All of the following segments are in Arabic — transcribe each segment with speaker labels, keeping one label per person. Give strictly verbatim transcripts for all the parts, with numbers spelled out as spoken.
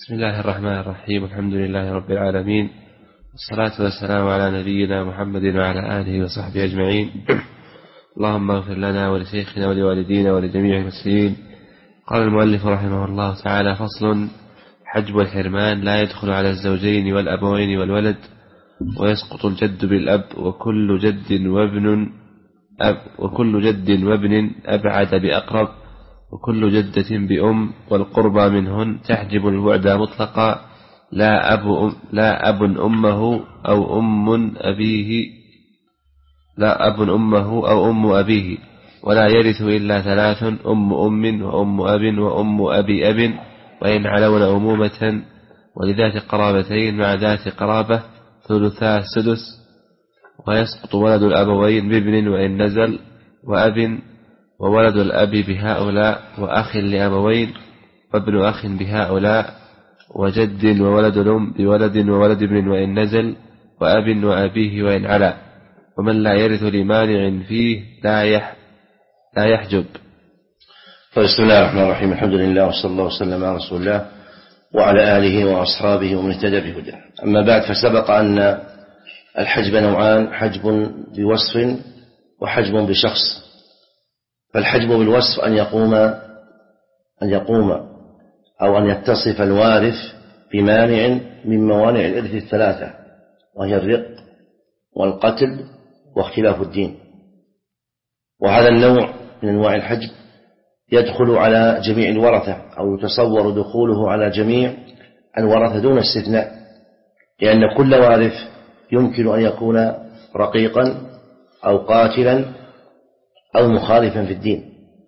Speaker 1: بسم الله الرحمن الرحيم. الحمد لله رب العالمين، والصلاة والسلام على نبينا محمد وعلى آله وصحبه أجمعين. اللهم اغفر لنا ولشيخنا ولوالدينا ولجميع المسلمين. قال المؤلف رحمه الله تعالى: فصل: حجب الحرمان لا يدخل على الزوجين والأبوين والولد، ويسقط الجد بالأب وكل جد وابن أب وكل جد وابن أبعد بأقرب، وكل جدة بأم، والقربى منهن تحجب البعد مطلقا، لا أب أم لا أب أمه أو أم أبيه لا أب أمه أو أم أبيه، ولا يرث إلا ثلاث: أم أم وأم أب وأم أبي أب، وإن علون أمومة، ولذات قرابتين مع ذات قرابة ثلثا السدس. ويسقط ولد الأبوين بابن وإن نزل، وأب وولد الأب بهؤلاء، وأخ لأبوين وابن أخ بهؤلاء، وجد وولد الأم بولد وولد ابن وإن نزل، وأب وأبيه وإن علا، ومن لا يرث لمانع فيه لا يح لا يحجب.
Speaker 2: بسم الله الرحمن الرحيم. الحمد لله وصلى الله وسلم على رسول الله وعلى آله وأصحابه ومن اهتدى بهداه. أما بعد، فسبق أن الحجب نوعان: حجب بوصف وحجب بشخص. فالحجب بالوصف أن يقوم أن يقوم أو أن يتصف الوارث بمانع من موانع الإرث الثلاثة، وهي الرق والقتل واختلاف الدين. وهذا النوع من أنواع الحجب يدخل على جميع الورثة، أو يتصور دخوله على جميع الورثة دون استثناء، لأن كل وارث يمكن أن يكون رقيقا أو قاتلا أو مخالفا في الدين.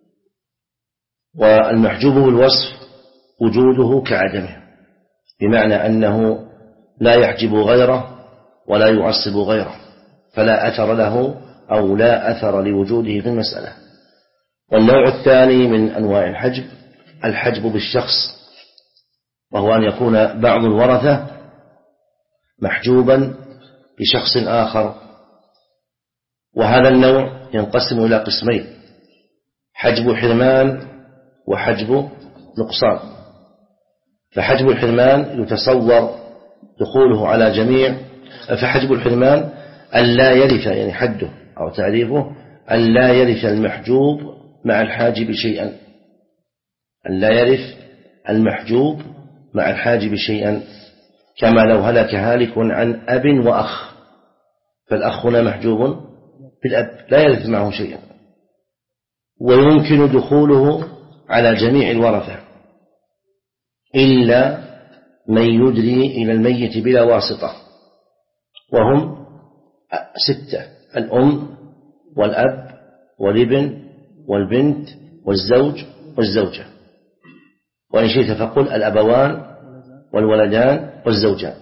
Speaker 2: والمحجوب بالوصف وجوده كعدمه، بمعنى أنه لا يحجب غيره ولا يعصب غيره، فلا أثر له أو لا أثر لوجوده في المسألة. والنوع الثاني من أنواع الحجب الحجب بالشخص، وهو أن يكون بعض الورثة محجوبا بشخص آخر. وهذا النوع ينقسم إلى قسمين: حجب حرمان وحجب نقصان. فحجب الحرمان يتصور دخوله على جميع فحجب الحرمان أن لا يرث، يعني حده أو تعريفه أن لا يرث المحجوب مع الحاجب شيئا أن لا يرث المحجوب مع الحاجب شيئا كما لو هلك هالك عن أب وأخ، فالأخ هنا محجوب بالأب لا يرث معه شيئا. ويمكن دخوله على جميع الورثة إلا من يدري إلى الميت بلا واسطة، وهم ستة: الأم والأب والابن والبنت والزوج والزوجة، وإن شئت فقل الأبوان والولدان والزوجان.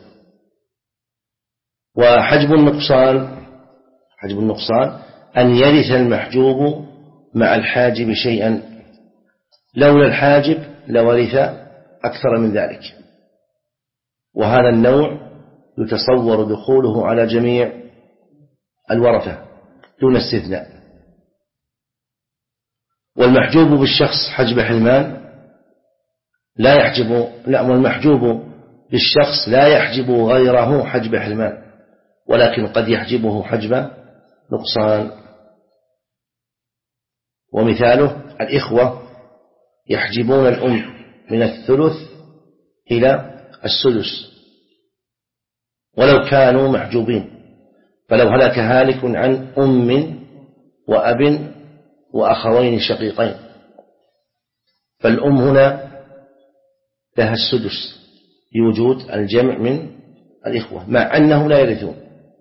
Speaker 2: وحجب النقصان حجب النقصان أن يرث المحجوب مع الحاجب شيئا، لولا الحاجب لورث أكثر من ذلك. وهذا النوع يتصور دخوله على جميع الورثة دون استثناء. والمحجوب بالشخص حجب حرمان لا يحجب لا والمحجوب بالشخص لا يحجب غيره حجب حرمان، ولكن قد يحجبه حجب نقصان. ومثاله: الإخوة يحجبون الأم من الثلث إلى السدس ولو كانوا محجوبين، فلو هلك هالك عن أم وأب وأخوين شقيقين، فالأم هنا لها السدس لوجود الجمع من الإخوة مع أنه لا يرثون.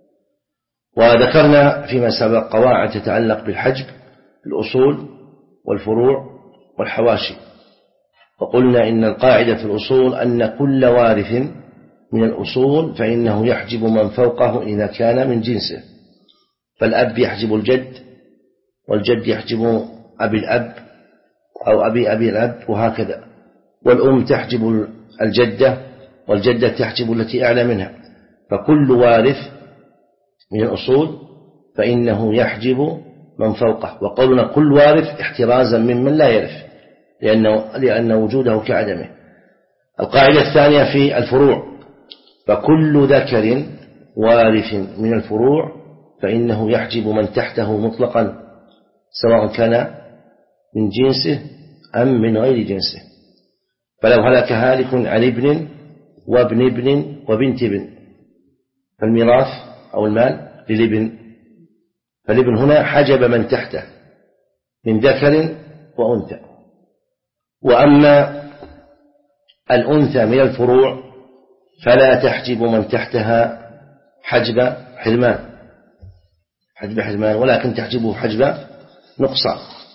Speaker 2: وذكرنا فيما سبق قواعد تتعلق بالحجب: الأصول والفروع والحواشي. وقلنا إن القاعدة في الأصول أن كل وارث من الأصول فإنه يحجب من فوقه إذا كان من جنسه، فالأب يحجب الجد، والجد يحجب أبي الأب أو أبي أبي الأب، وهكذا. والأم تحجب الجدة، والجدة تحجب التي أعلى منها. فكل وارث من الأصول فإنه يحجب من فوقه. وقولنا كل وارث احترازا ممن لا يرث، لأنه لأن وجوده كعدمه. القاعدة الثانية في الفروع: فكل ذكر وارث من الفروع فإنه يحجب من تحته مطلقا، سواء كان من جنسه أم من غير جنسه. فلو هلك هالك عن ابن وابن ابن وبنت ابن فالميراث أو المال للابن، فالابن هنا حجب من تحته من ذكر وأنثى. وأما الأنثى من الفروع فلا تحجب من تحتها حجب حرمان حجب حرمان ولكن تحجبه حجب نقصان.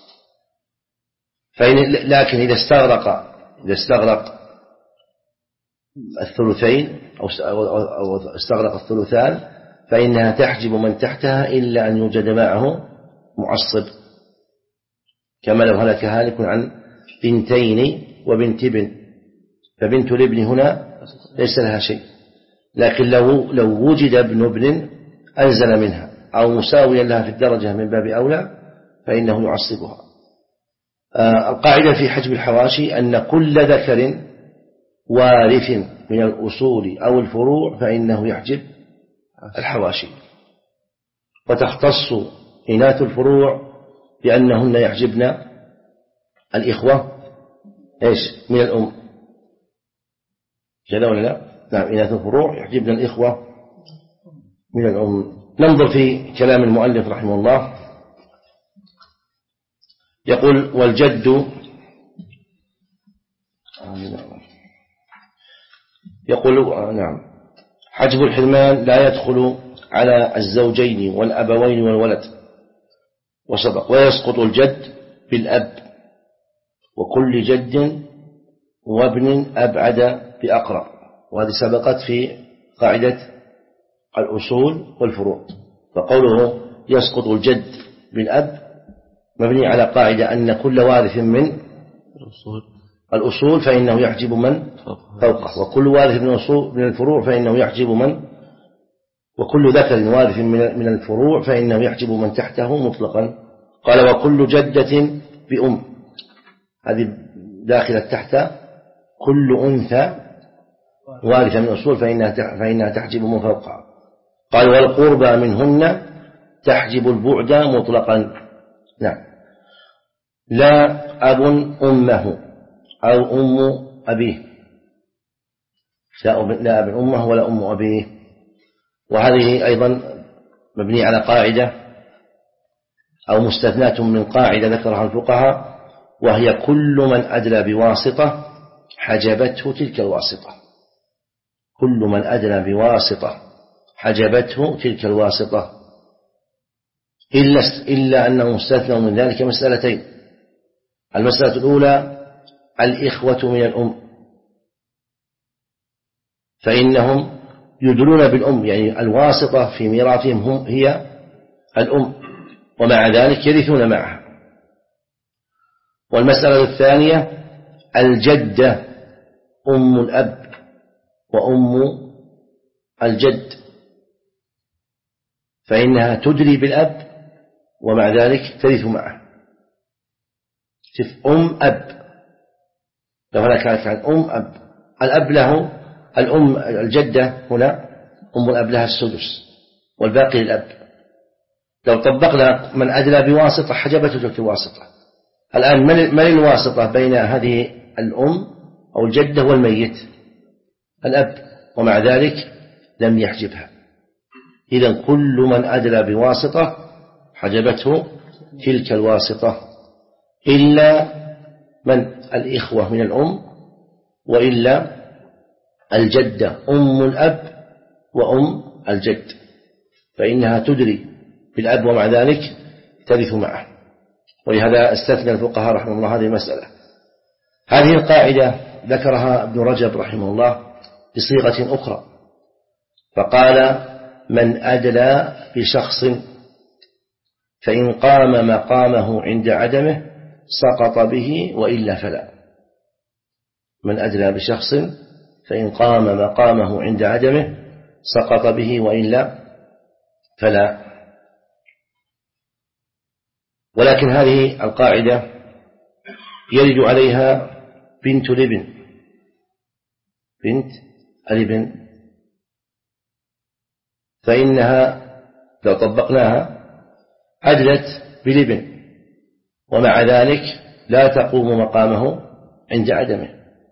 Speaker 2: فإن لكن إذا استغرق إذا استغرق الثلثين أو استغرق الثلثان فإنها تحجب من تحتها إلا أن يوجد معه معصب، كما لو هلك هالك عن بنتين وبنت ابن، فبنت الابن هنا ليس لها شيء، لكن لو لو وجد ابن ابن أنزل منها أو مساويا لها في الدرجة من باب أولى فإنه يعصبها. آه القاعدة في حجب الحواشي أن كل ذكر وارث من الأصول أو الفروع فإنه يحجب الحواشي، وتختص إناث الفروع بأنهن يحجبن الإخوة إيش من الأم، كذا ولا لا؟ نعم، إناث الفروع يحجبن الإخوة من الأم. ننظر في كلام المؤلف رحمه الله، يقول: والجد يقول نعم حجب الحرمان لا يدخل على الزوجين والأبوين والولد وسبق، ويسقط الجد بالأب وكل جد وابن أبعد بأقرب، وهذه سبقت في قاعدة الأصول والفروع. فقوله يسقط الجد بالأب مبني على قاعدة أن كل وارث من الأصول فإنه يحجب من فوقه، وكل وارث من الأصول من الفروع فإنه يحجب من وكل ذكر وارث من الفروع فإنه يحجب من تحته مطلقا. قال: وكل جدة بأم، هذه داخلة تحت كل أنثى وارثة من الأصول فإنها فإنها تحجب من فوقها. قال: والقربى منهن تحجب البعد مطلقا. نعم، لا أب أمه أو أم أبيه، لا أب أمه ولا أم أبيه. وهذه أيضا مبني على قاعدة أو مستثناة من قاعدة ذكرها الفقهاء، وهي كل من أدلى بواسطة حجبته تلك الواسطة. كل من أدلى بواسطة حجبته تلك الواسطة، إلا, إلا أنه مستثنى من ذلك مسألتين. المسألة الأولى الإخوة من الأم، فإنهم يدلون بالأم، يعني الواسطة في ميراثهم هم هي الأم، ومع ذلك يرثون معها. والمسألة الثانية الجدة أم الأب وأم الجد، فإنها تدري بالأب ومع ذلك ترث معه. شوف، أم أب، لو هنا كانت عن أم أب، الأب له الأم الجدة هنا أم الأب لها السدس والباقي للأب. لو طبقنا من أدلى بواسطة حجبته تلك الواسطة. الآن من الواسطة بين هذه الأم أو الجدة والميت؟ الأب، ومع ذلك لم يحجبها. إذن كل من أدلى بواسطة حجبته تلك الواسطة، إلا من الإخوة من الأم، وإلا الجدة أم الأب وأم الجد، فإنها تدري بالأب ومع ذلك ترث معه. ولهذا استثنى الفقهاء رحمه الله هذه المسألة. هذه القاعدة ذكرها ابن رجب رحمه الله بصيغة أخرى، فقال: من أدلى بشخص فإن قام مقامه عند عدمه سقط به وإلا فلا. من أدلى بشخص فإن قام مقامه عند عدمه سقط به وإلا فلا. ولكن هذه القاعدة يرد عليها بنت الابن، بنت الابن، فإنها لو طبقناها عدلت بالابن، ومع ذلك لا تقوم مقامه عند عدمه،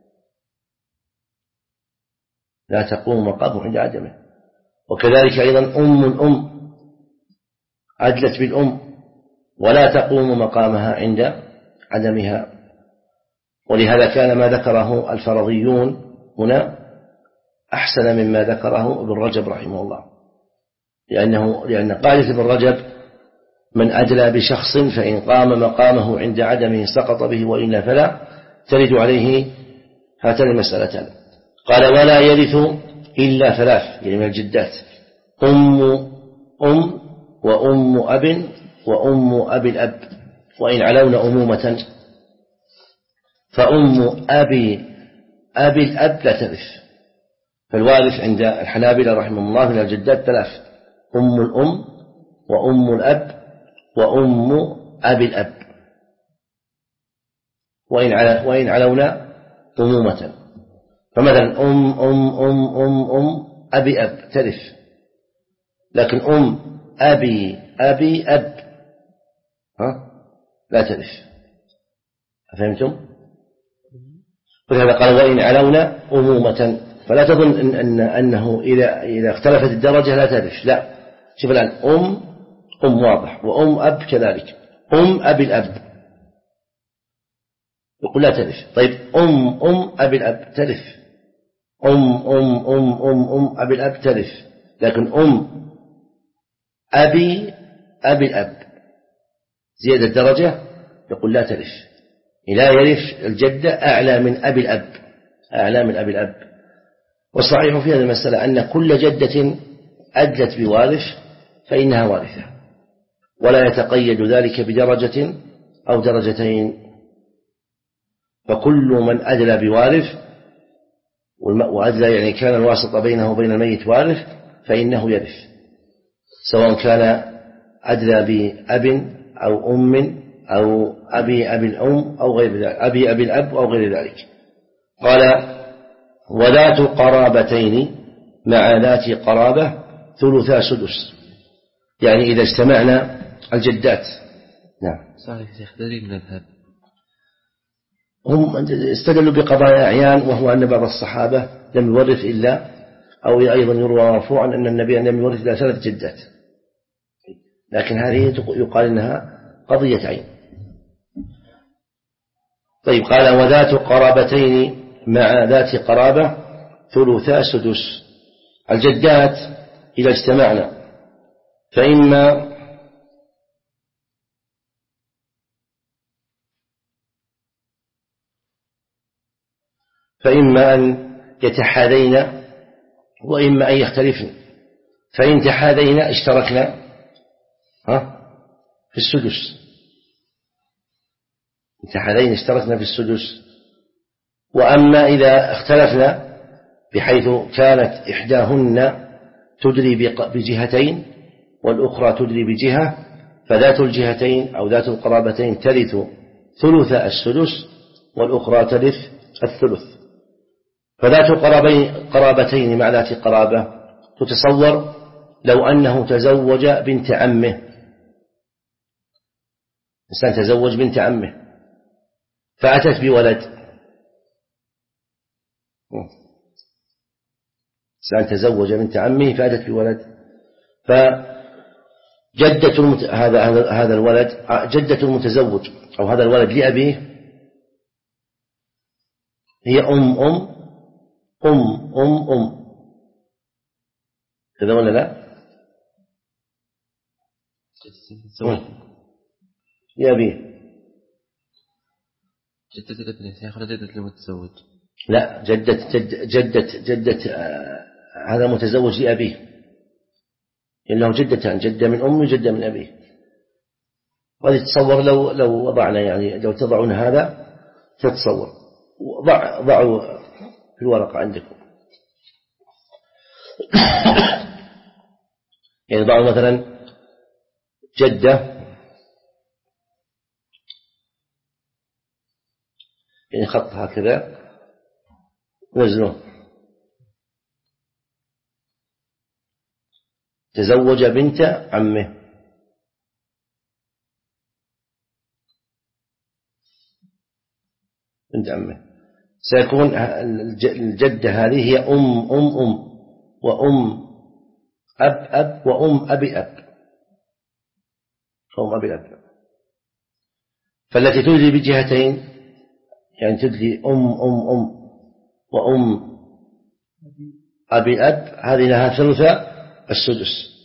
Speaker 2: لا تقوم مقامه عند عدمه. وكذلك أيضا أم الأم عدلت بالأم ولا تقوم مقامها عند عدمها. ولهذا كان ما ذكره الفرضيون هنا أحسن مما ذكره ابن رجب رحمه الله، لأنه لأن قاعدة ابن رجب من أدلى بشخص فإن قام مقامه عند عدمه سقط به وإلا فلا، ترد عليه هاتان المسألتان. قال ولا يرث إلا ثلاث، يعني من الجدات: أم أم وأم أب وأم أبي الأب، وإن علون أمومة. فأم أبي أبي الأب لا ترث. فالوارث عند الحنابلة رحمه الله من الجدات ثلاث: أم الأم وأم الأب وأم أبي الأب، وإن وإن علونا أمومة. فمثلا أم أم أم أم أم أبي أب ترث، لكن أم أبي أبي أب ها لا ترث. فهمتم؟ ولهذا قال وإن علونا أمومة، فلا تظن إن أن أنه إذا إذا اختلفت الدرجة لا ترث، لا. شوف الآن أم أم واضح، وأم أب كذلك، أم أبي الأب يقول لا ترث. طيب أم أم أبي الأب ترث، أم أم أم أم أم أبي الأب ترث، لكن أم أبي أبي الأب زيادة الدرجة يقول لا ترث. لا يرث الجدة أعلى من أبي الأب، أعلى من أبي الأب. والصحيح في هذه المسألة أن كل جدة أدلت بوارث فإنها وارثة، ولا يتقيد ذلك بدرجة أو درجتين. فكل من أدلى بوارث، وأدلى يعني كان الواسطة بينه وبين الميت وارث، فإنه يرث، سواء كان أدلى بأب أو أم أو أبي أبي الأم أو غير ذلك، أبي أبي الأب أو غير ذلك. قال وذات قرابتين مع ذات قرابة ثلثا سدس، يعني إذا اجتمعنا الجدات. نعم
Speaker 1: صحيح يا شيخ. دليل المذهب
Speaker 2: هم استدلوا بقضايا أعيان، وهو أن بعض الصحابة لم يورث إلا، أو أيضا يروى مرفوعا أن النبي لم يورث إلا ثلاث جدات، لكن هذه يقال إنها قضية عين. طيب قال وذات قرابتين مع ذات قرابة ثلثا سدس. الجدات إذا اجتمعنا فإما فإما أن يتحاذين وإما أن يختلفن. فإن تحاذينا اشتركنا ها في السدس، إن تحاذينا اشتركنا في السدس. وأما إذا اختلفنا بحيث كانت إحداهن تدري بجهتين والأخرى تدري بجهة، فذات الجهتين أو ذات القرابتين ترث ثلث السدس والأخرى ترث الثلث. فذات قرابتين مع ذات قرابة تتصور لو أنه تزوج بنت عمه، إنسان تزوج بنت عمه فأتت بولد، إنسان تزوج بنت عمه فأتت بولد، فجدة المت... هذا هذا الولد جدة المتزوج أو هذا الولد لأبيه هي أم أم أم أم أم كذا ولا لا؟ لأبيه
Speaker 1: جدة الابن يا أخي، جدة المتزوج.
Speaker 2: لا، جدة جدة جدة, جدة آه هذا متزوج لأبيه، إنه جدتان، جدة من أمه وجدة من أبيه. وهذه تصور لو لو وضعنا، يعني لو تضعون هذا تتصور. ضع ضعوا في الورقة عندكم يعني ضعوا مثلا جدة، يعني خط هكذا نزلوه تزوج بنت عمه، بنت عمه، سيكون الجدة هذه هي أم أم أم وأم أب أب وأم أبي أب، أم أبي أب. فالتي تدلي بجهتين يعني تدلي أم أم أم وأم أبي أب، هذه لها ثلث السدس.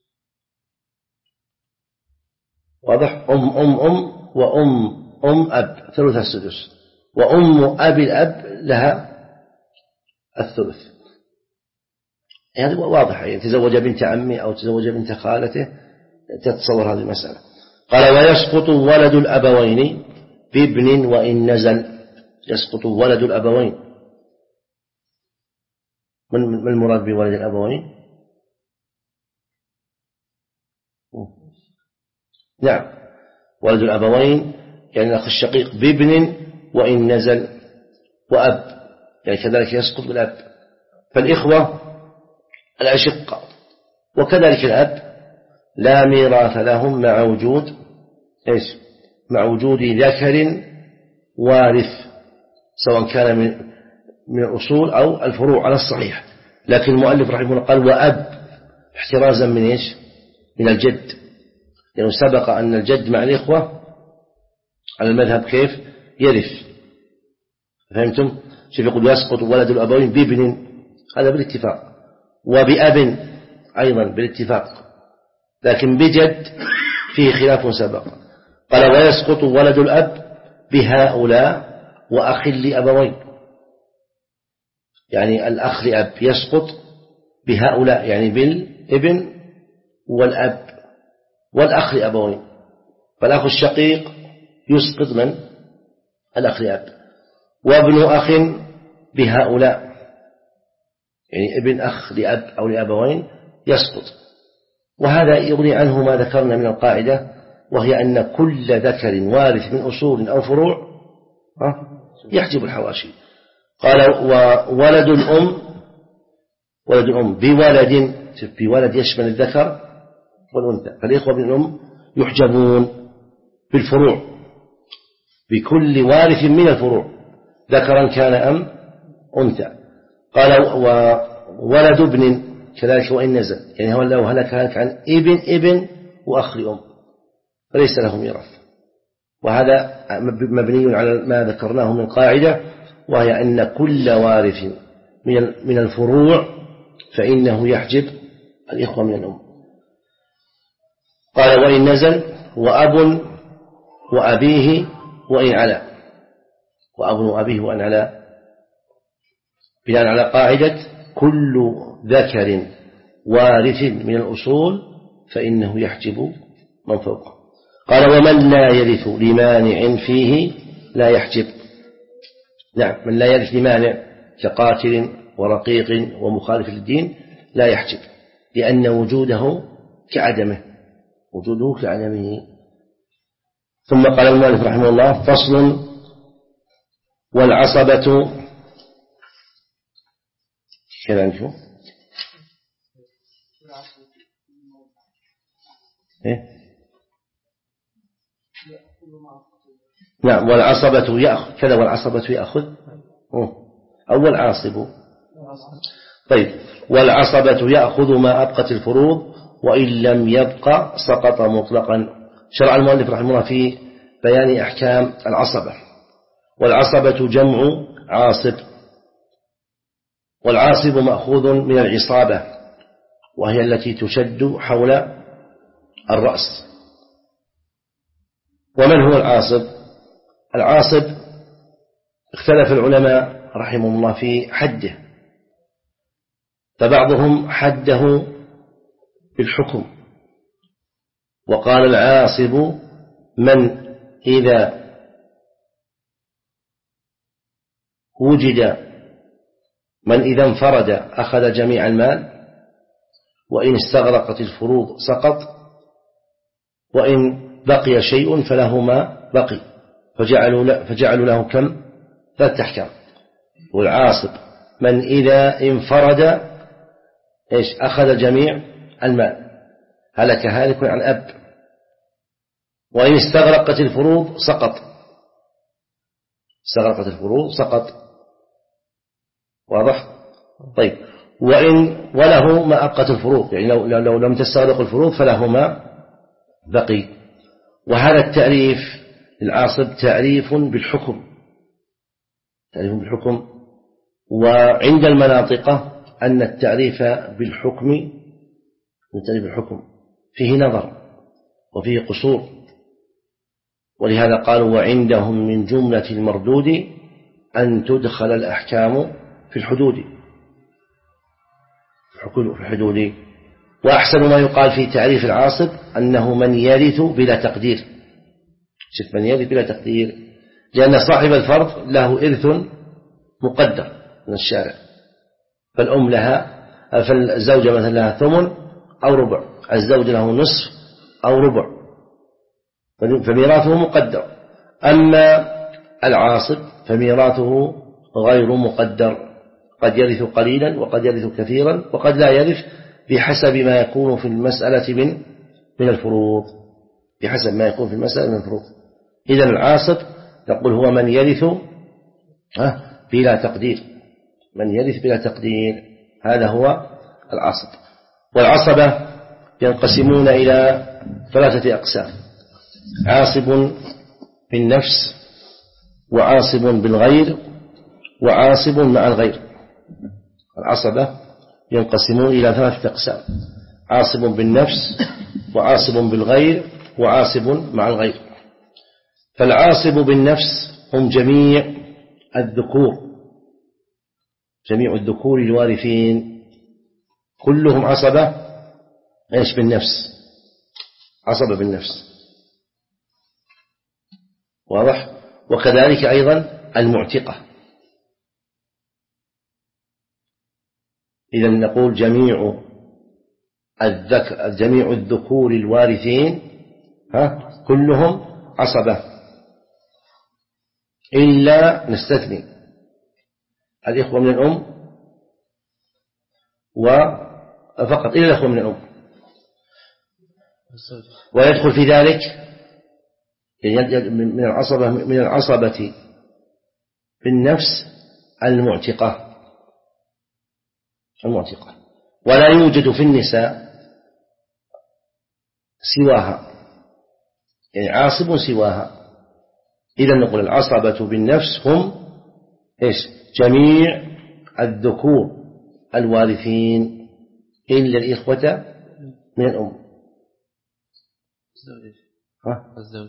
Speaker 2: واضح؟ أم أم أم وأم أم أب ثلث السدس، وأم أبي الأب لها الثلث. يعني واضح، يعني تزوج بنت عمي أو تزوج بنت خالته تتصور هذه المسألة. قال ويسقط ولد الأبوين بابن وإن نزل. يسقط ولد الأبوين، من المراد بولد الأبوين؟ نعم، ولد الأبوين يعني الأخ الشقيق بابن وإن نزل، وأب يعني كذلك يسقط بالأب. فالإخوة الأشقة وكذلك الأب لا ميراث لهم مع وجود إيش؟ مع وجود ذكر وارث، سواء كان من من الأصول أو الفروع على الصحيح. لكن المؤلف رحمه الله قال وأب احترازا من إيش؟ من الجد، لأنه يعني سبق أن الجد مع الإخوة على المذهب كيف يرث. فهمتم؟ شوف يقول يسقط ولد الأبوين بابن، هذا بالاتفاق، وبأب أيضا بالاتفاق، لكن بجد فيه خلاف سبق. قال ويسقط ولد الأب بهؤلاء وأخ لأبوين، يعني الأخ لأب يسقط بهؤلاء يعني بالابن والأب والأخ لأبوين. فالأخ الشقيق يسقط من؟ الأخ لأب. وابن أخ بهؤلاء يعني ابن أخ لأب أو لأبوين يسقط. وهذا يغني عنه ما ذكرنا من القاعدة، وهي أن كل ذكر وارث من أصول أو فروع يحجب الحواشي. قال وولد الأم، ولد الأم بولد، بولد يشمل الذكر والأنثى، فالإخوة من الأم يحجبون بالفروع بكل وارث من الفروع ذكرا كان أم أنثى. قال وولد ابن كذلك وإن نزل، يعني هو لو هلك هلك عن ابن ابن وأخ أم فليس له ميراث. وهذا مبني على ما ذكرناه من قاعدة، وهي أن كل وارث من الفروع فإنه يحجب الإخوة من الأم. قال وإن نزل وأب وأبيه وإن علا، وأب وأبيه وإن علا بناء على قاعدة كل ذكر وارث من الأصول فإنه يحجب من فوقه. قال ومن لا يرث لمانع فيه لا يحجب. نعم، من لا يرث لمانع كقاتل ورقيق ومخالف للدين لا يحجب، لأن وجوده كعدمه، وجوده كعدمه. ثم قال المؤلف رحمه الله فصل والعصبة كذا نشوف إيه؟ نعم والعصبة يأخذ كذا، والعصبة يأخذ أول عاصب. طيب والعصبة يأخذ ما أبقت الفروض وإن لم يبقى سقط مطلقا. شرع المؤلف رحمه الله في بيان أحكام العصبة. والعصبة جمع عاصب، والعاصب مأخوذ من العصابة وهي التي تشد حول الرأس. ومن هو العاصب؟ العاصب اختلف العلماء رحمهم الله في حده، فبعضهم حده بالحكم وقال العاصب من إذا وجد من إذا انفرد أخذ جميع المال، وإن استغرقت الفروض سقط، وإن بقي شيء فله ما بقي، فجعلوا فجعلوا له كم؟ ثلاثة أحكام. والعاصب من إذا انفرد إيش؟ أخذ جميع المال، هلك هالك عن أب. وإن استغرقت الفروض سقط، استغرقت الفروض سقط. واضح؟ طيب، وإن وله ما أبقت الفروض، يعني لو, لو لم تستغرق الفروض فله ما بقي. وهذا التعريف العاصب تعريف بالحكم، تعريف بالحكم. وعند المناطق أن التعريف بالحكم التعريف بالحكم فيه نظر وفيه قصور، ولهذا قالوا وعندهم من جملة المردود أن تدخل الأحكام في الحدود، في الحدود. وأحسن ما يقال في تعريف العاصب أنه من يرث بلا تقدير. شوف، من يرث بلا تقدير، لأن صاحب الفرض له إرث مقدر من الشارع، فالأم لها، فالزوجة مثلا لها ثمن أو ربع، الزوج له نصف أو ربع، فميراثه مقدر. أما العاصب فميراثه غير مقدر، قد يرث قليلا وقد يرث كثيرا وقد لا يرث، بحسب ما يكون في المسألة من من الفروض، بحسب ما يكون في المسألة من الفروض. إذن العاصب نقول هو من يرث بلا تقدير، من يرث بلا تقدير، هذا هو العاصب. والعصبة ينقسمون إلى ثلاثة أقسام: عاصب بالنفس، وعاصب بالغير، وعاصب مع الغير. العصبة ينقسمون إلى ثلاثة أقسام: عاصب بالنفس، وعاصب بالغير، وعاصب مع الغير. فالعاصب بالنفس هم جميع الذكور، جميع الذكور الوارثين كلهم عصبة ايش بالنفس، عصبة بالنفس. واضح؟ وكذلك أيضا المعتقة. إذا نقول جميع الذكر جميع الذكور الوارثين ها كلهم عصبة، إلا نستثني الإخوة من الأم، وفقط إلا الإخوة من الأم. ويدخل في ذلك من العصبة من العصبة بالنفس المعتقة، المعتقة. ولا يوجد في النساء سواها، يعني عاصب سواها. إذا نقول العصبة بالنفس هم إيش؟ جميع الذكور الوارثين إلا الإخوة من الأم. ها؟
Speaker 1: الزوج.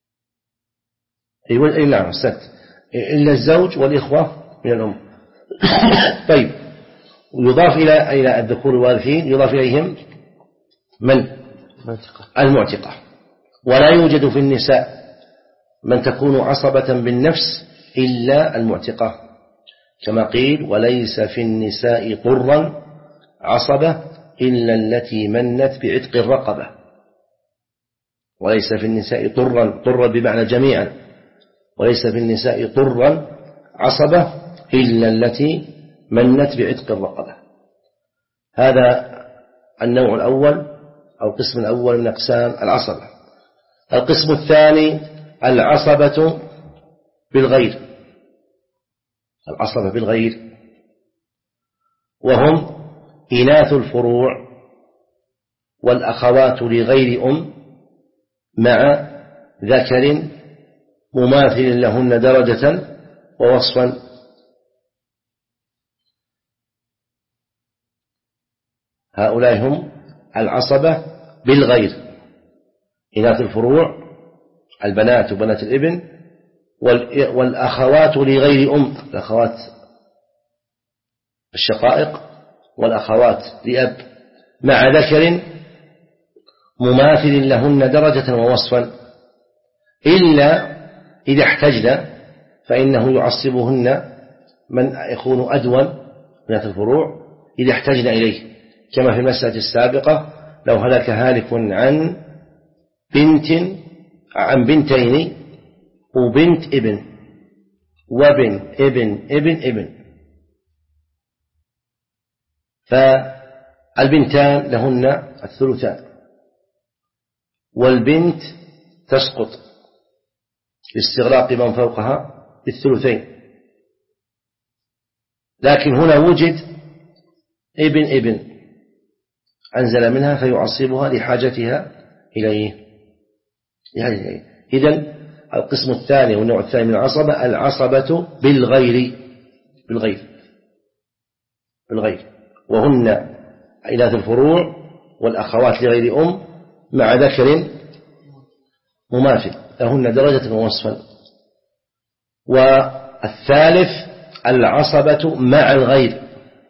Speaker 2: أيوة، إلا نعم السد، إلا الزوج والإخوة من الأم. طيب، ويضاف إلى إلى الذكور الوارثين يضاف إليهم من؟ المعتقة. ولا يوجد في النساء من تكون عصبة بالنفس إلا المعتقة، كما قيل وليس في النساء طرا عصبة إلا التي منت بعتق الرقبة. وليس في النساء طرا، طرا بمعنى جميعا، وليس في النساء طرا عصبة إلا التي منت بعتق الرقبة. هذا النوع الأول أو القسم الأول من أقسام العصبة. القسم الثاني العصبة بالغير، العصبة بالغير، وهم إناث الفروع والأخوات لغير أم مع ذكر مماثل لهن درجة ووصفا. هؤلاء هم العصبة بالغير، إناث الفروع البنات وبنات الابن، والأخوات لغير أم، الأخوات الشقائق والأخوات لأب مع ذكر مماثل لهن درجة ووصفا، إلا إذا احتجنا فإنه يعصبهن من يكون أدون من الفروع إذا احتجنا إليه، كما في المسألة السابقة لو هلك هالك عن بنت عن بنتين وبنت ابن وابن ابن ابن ابن، فالبنتان لهن الثلثان والبنت تسقط لاستغراق من فوقها بالثلثين. لكن هنا وجد ابن ابن أنزل منها فيعصبها لحاجتها إليه. يعني إذن القسم الثاني والنوع الثاني من العصبة العصبة بالغير بالغير بالغير وهن إناث الفروع والأخوات لغير أم مع ذكر مماثل لهن درجة ووصفا. والثالث العصبة مع الغير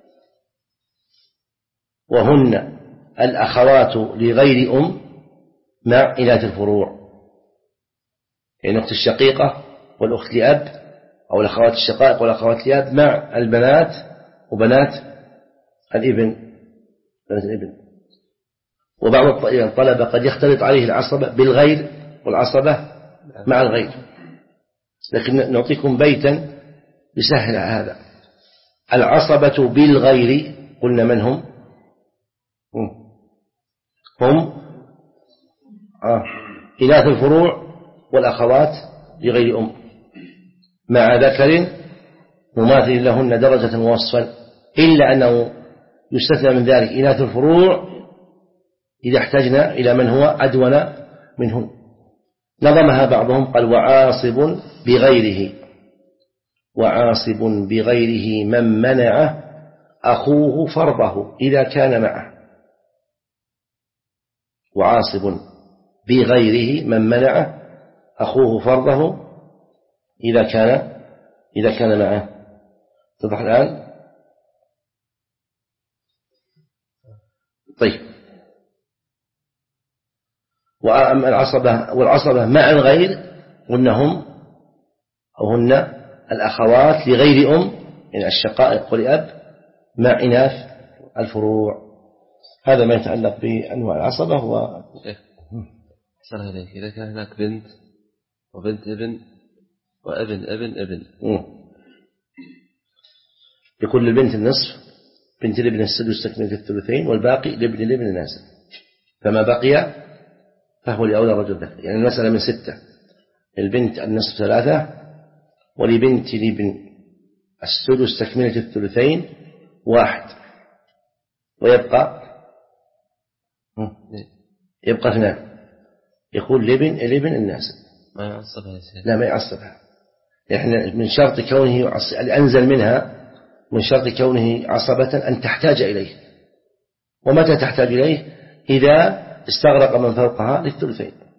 Speaker 2: وهن الأخوات لغير أم مع إناث الفروع، يعني الأخت الشقيقة والأخت لأب أو الأخوات الشقائق والأخوات لأب مع البنات وبنات الابن بنات الابن. وبعض الطلبة قد يختلط عليه العصبة بالغير والعصبة مع الغير، لكن نعطيكم بيتا يسهل هذا. العصبة بالغير قلنا من هم؟ هم آه. إناث الفروع والأخوات لغير أم مع ذكر مماثل لهن درجة ووصفا، إلا أنه يستثنى من ذلك إناث الفروع إذا احتجنا إلى من هو أدون منهن. نظمها بعضهم قال وعاصب بغيره وعاصب بغيره من منع أخوه فرضه إذا كان معه. وعاصب بغيره من منع أخوه فرضه إذا كان إذا كان معه. تضح الآن؟ طيب. وأما العصبة والعصبة مع الغير وأنهم أو هن الأخوات لغير أم يعني الشقائق ولأب مع إناث الفروع. هذا ما يتعلق بأنواع العصبة. هو
Speaker 1: صلى عليك إذا كان هناك بنت وبنت ابن وابن ابن ابن
Speaker 2: م. يكون للبنت النصف، بنت الابن السدس تكملة الثلثين، والباقي لابن الابن الناسب، فما بقي فهو لأولى الرجل ذكر. يعني المسألة من ستة، البنت النصف ثلاثة، ولبنت الابن السدس تكملة الثلثين واحد، ويبقى يبقى اثنان، يكون لابن الابن الناسب.
Speaker 1: ما يعصبها يا سيدي.
Speaker 2: لا ما يعصبها. إحنا من شرط كونه الأنزل منها من شرط كونه عصبة أن تحتاج إليه. ومتى تحتاج إليه؟ إذا استغرق من فوقها للثلثين.